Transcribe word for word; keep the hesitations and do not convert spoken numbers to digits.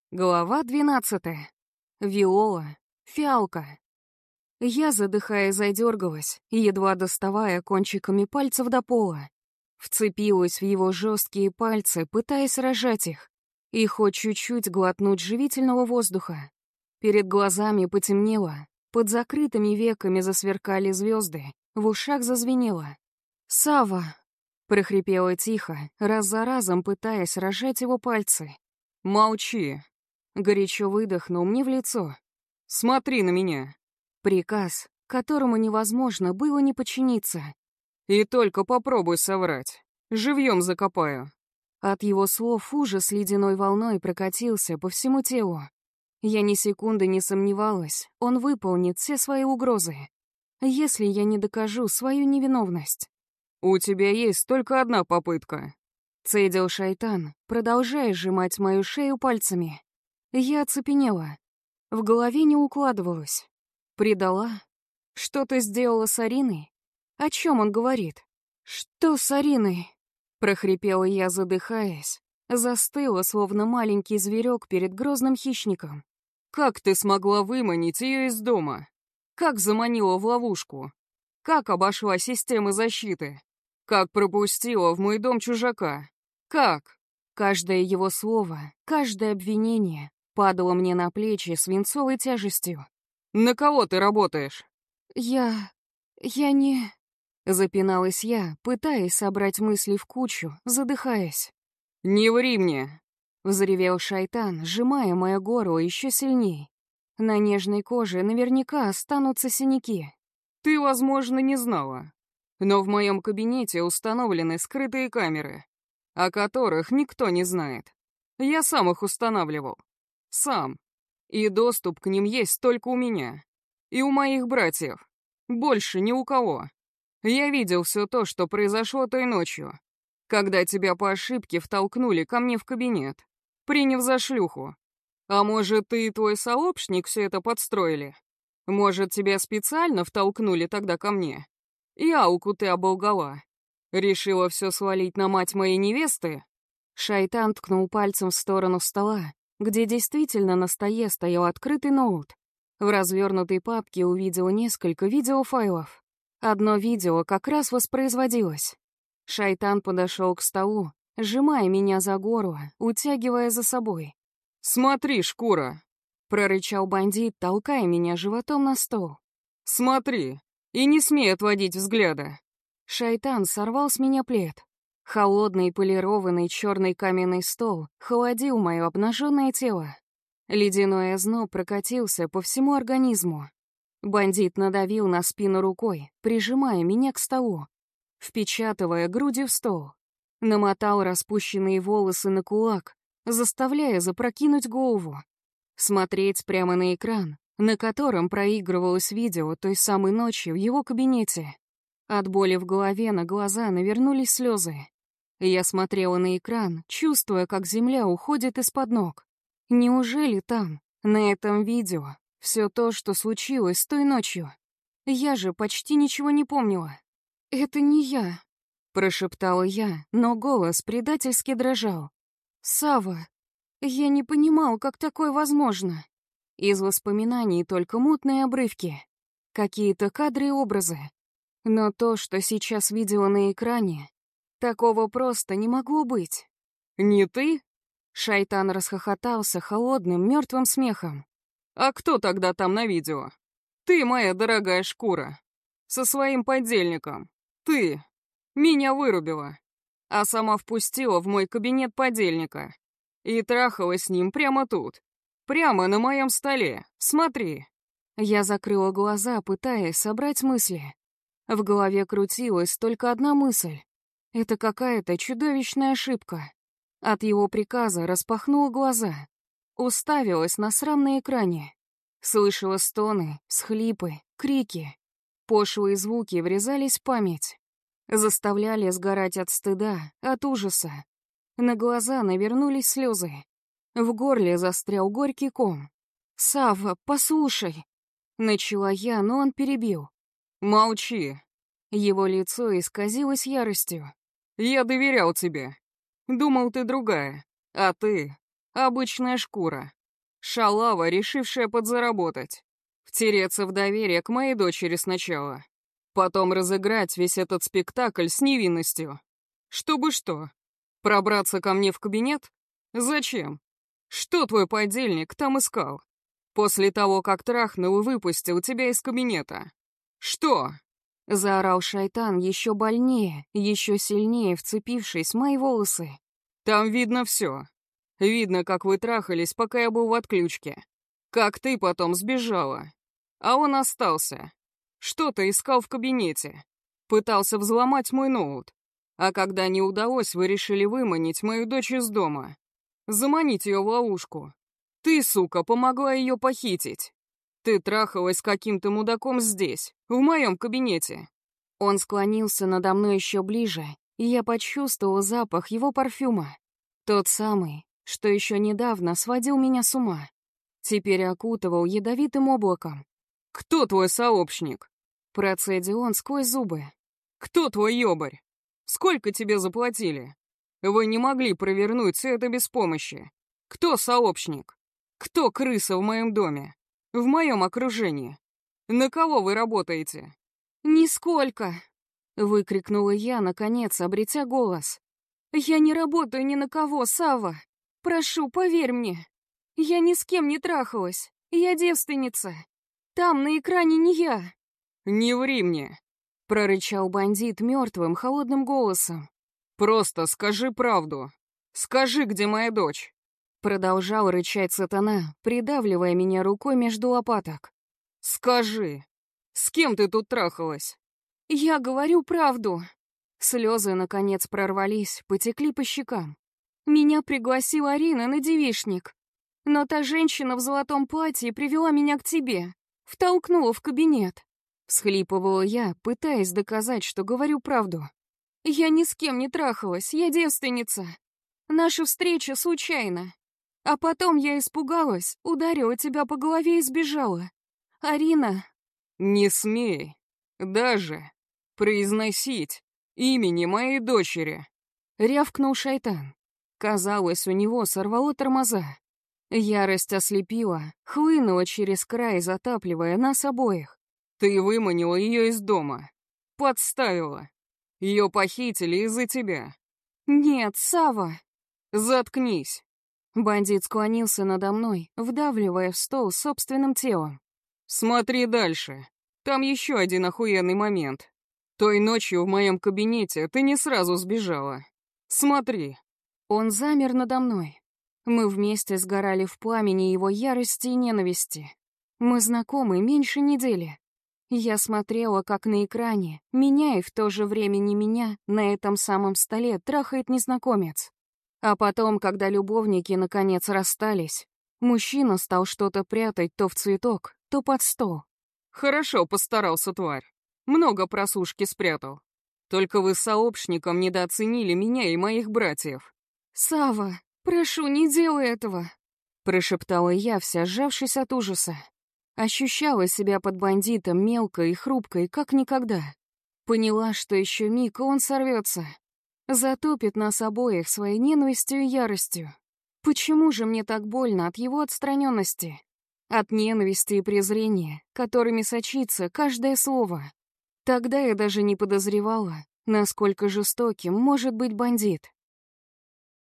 Глава двенадцатая. Виола. Фиалка. Я, задыхаясь, задергалась, едва доставая кончиками пальцев до пола. Вцепилась в его жесткие пальцы, пытаясь разжать их, и хоть чуть-чуть глотнуть живительного воздуха. Перед глазами потемнело, под закрытыми веками засверкали звезды, в ушах зазвенело. «Сава!» — прохрипела тихо, раз за разом пытаясь разжать его пальцы. «Молчи!» Горячо выдохнул мне в лицо. «Смотри на меня!» Приказ, которому невозможно было не подчиниться. «И только попробуй соврать. Живьем закопаю». От его слов ужас ледяной волной прокатился по всему телу. Я ни секунды не сомневалась, он выполнит все свои угрозы, если я не докажу свою невиновность. «У тебя есть только одна попытка», — цедил шайтан, продолжая сжимать мою шею пальцами. Я оцепенела. В голове не укладывалось. Предала? Что-то сделала с Ариной? О чем он говорит? «Что с Ариной?» — прохрипела я, задыхаясь. Застыла, словно маленький зверек перед грозным хищником. «Как ты смогла выманить ее из дома? Как заманила в ловушку? Как обошла системы защиты? Как пропустила в мой дом чужака? Как?» Каждое его слово, каждое обвинение падало мне на плечи свинцовой тяжестью. «На кого ты работаешь?» «Я... я не...» Запиналась я, пытаясь собрать мысли в кучу, задыхаясь. «Не ври мне!» — взревел шайтан, сжимая мое горло еще сильней. На нежной коже наверняка останутся синяки. «Ты, возможно, не знала, но в моем кабинете установлены скрытые камеры, о которых никто не знает. Я сам их устанавливал. Сам. И доступ к ним есть только у меня. И у моих братьев. Больше ни у кого. Я видел все то, что произошло той ночью, когда тебя по ошибке втолкнули ко мне в кабинет, приняв за шлюху. А может, ты и твой сообщник все это подстроили? Может, тебя специально втолкнули тогда ко мне? И Ауку ты оболгала. Решила все свалить на мать моей невесты?» Шайтан ткнул пальцем в сторону стола, где действительно на столе стоял открытый ноут. В развернутой папке увидел несколько видеофайлов. Одно видео как раз воспроизводилось. Шайтан подошел к столу, сжимая меня за горло, утягивая за собой. «Смотри, шкура!» — прорычал бандит, толкая меня животом на стол. «Смотри, и не смей отводить взгляда!» Шайтан сорвал с меня плед. Холодный полированный черный каменный стол холодил мое обнаженное тело. Ледяной озноб прокатился по всему организму. Бандит надавил на спину рукой, прижимая меня к столу, впечатывая грудью в стол. Намотал распущенные волосы на кулак, заставляя запрокинуть голову. Смотреть прямо на экран, на котором проигрывалось видео той самой ночи в его кабинете. От боли в голове на глаза навернулись слезы. Я смотрела на экран, чувствуя, как земля уходит из-под ног. Неужели там, на этом видео, все то, что случилось той ночью? Я же почти ничего не помнила. «Это не я», — прошептала я, но голос предательски дрожал. «Сава, я не понимал, как такое возможно». Из воспоминаний только мутные обрывки, какие-то кадры и образы. Но то, что сейчас видела на экране, такого просто не могло быть. «Не ты?» Шайтан расхохотался холодным, мертвым смехом. «А кто тогда там на видео? Ты, моя дорогая шкура. Со своим подельником. Ты. Меня вырубила. А сама впустила в мой кабинет подельника. И трахала с ним прямо тут. Прямо на моем столе. Смотри». Я закрыла глаза, пытаясь собрать мысли. В голове крутилась только одна мысль. Это какая-то чудовищная ошибка. От его приказа распахнула глаза. Уставилась на срамный экране. Слышала стоны, всхлипы, крики. Пошлые звуки врезались в память. Заставляли сгорать от стыда, от ужаса. На глаза навернулись слезы. В горле застрял горький ком. «Савва, послушай!» Начала я, но он перебил. «Молчи!» Его лицо исказилось яростью. «Я доверял тебе. Думал, ты другая. А ты — обычная шкура. Шалава, решившая подзаработать. Втереться в доверие к моей дочери сначала. Потом разыграть весь этот спектакль с невинностью. Чтобы что? Пробраться ко мне в кабинет? Зачем? Что твой подельник там искал? После того, как трахнул и выпустил тебя из кабинета. Что? Заорал шайтан еще больнее, еще сильнее вцепившись в мои волосы. Там видно все. Видно, как вы трахались, пока я был в отключке. Как ты потом сбежала. А он остался. Что-то искал в кабинете. Пытался взломать мой ноут. А когда не удалось, вы решили выманить мою дочь из дома. Заманить ее в ловушку. Ты, сука, помогла ее похитить. Ты трахалась с каким-то мудаком здесь, в моем кабинете. Он склонился надо мной еще ближе, и я почувствовал запах его парфюма. Тот самый, что еще недавно сводил меня с ума. Теперь окутывал ядовитым облаком. «Кто твой сообщник?» Процедил он сквозь зубы. «Кто твой ёбарь? Сколько тебе заплатили? Вы не могли провернуть все это без помощи. Кто сообщник? Кто крыса в моем доме? В моем окружении? На кого вы работаете?» «Нисколько!» — выкрикнула я, наконец, обретя голос. «Я не работаю ни на кого, Сава. Прошу, поверь мне. Я ни с кем не трахалась. Я девственница. Там, на экране, не я». «Не ври мне!» — прорычал бандит мертвым, холодным голосом. «Просто скажи правду. Скажи, где моя дочь?» Продолжал рычать сатана, придавливая меня рукой между лопаток. «Скажи, с кем ты тут трахалась?» «Я говорю правду». Слезы, наконец, прорвались, потекли по щекам. Меня пригласила Арина на девичник. Но та женщина в золотом платье привела меня к тебе, втолкнула в кабинет. Всхлипывала я, пытаясь доказать, что говорю правду. Я ни с кем не трахалась, я девственница. Наша встреча случайна. А потом я испугалась, ударила тебя по голове и сбежала. Арина... «Не смей даже произносить имени моей дочери!» — рявкнул шайтан. Казалось, у него сорвало тормоза. Ярость ослепила, хлынула через край, затапливая нас обоих. «Ты выманила ее из дома. Подставила. Ее похитили из-за тебя». «Нет, Сава!» «Заткнись!» Бандит склонился надо мной, вдавливая в стол собственным телом. «Смотри дальше. Там еще один охуенный момент. Той ночью в моем кабинете ты не сразу сбежала. Смотри». Он замер надо мной. Мы вместе сгорали в пламени его ярости и ненависти. Мы знакомы меньше недели. Я смотрела, как на экране, меня и в то же время не меня, на этом самом столе трахает незнакомец. А потом, когда любовники наконец расстались, мужчина стал что-то прятать то в цветок, то под стол. «Хорошо постарался, тварь. Много просушки спрятал. Только вы с сообщником недооценили меня и моих братьев». «Сава, прошу, не делай этого!» Прошептала я, вся сжавшись от ужаса. Ощущала себя под бандитом мелкой и хрупкой, как никогда. Поняла, что еще миг, и он сорвется. Затопит нас обоих своей ненавистью и яростью. Почему же мне так больно от его отстраненности? От ненависти и презрения, которыми сочится каждое слово. Тогда я даже не подозревала, насколько жестоким может быть бандит.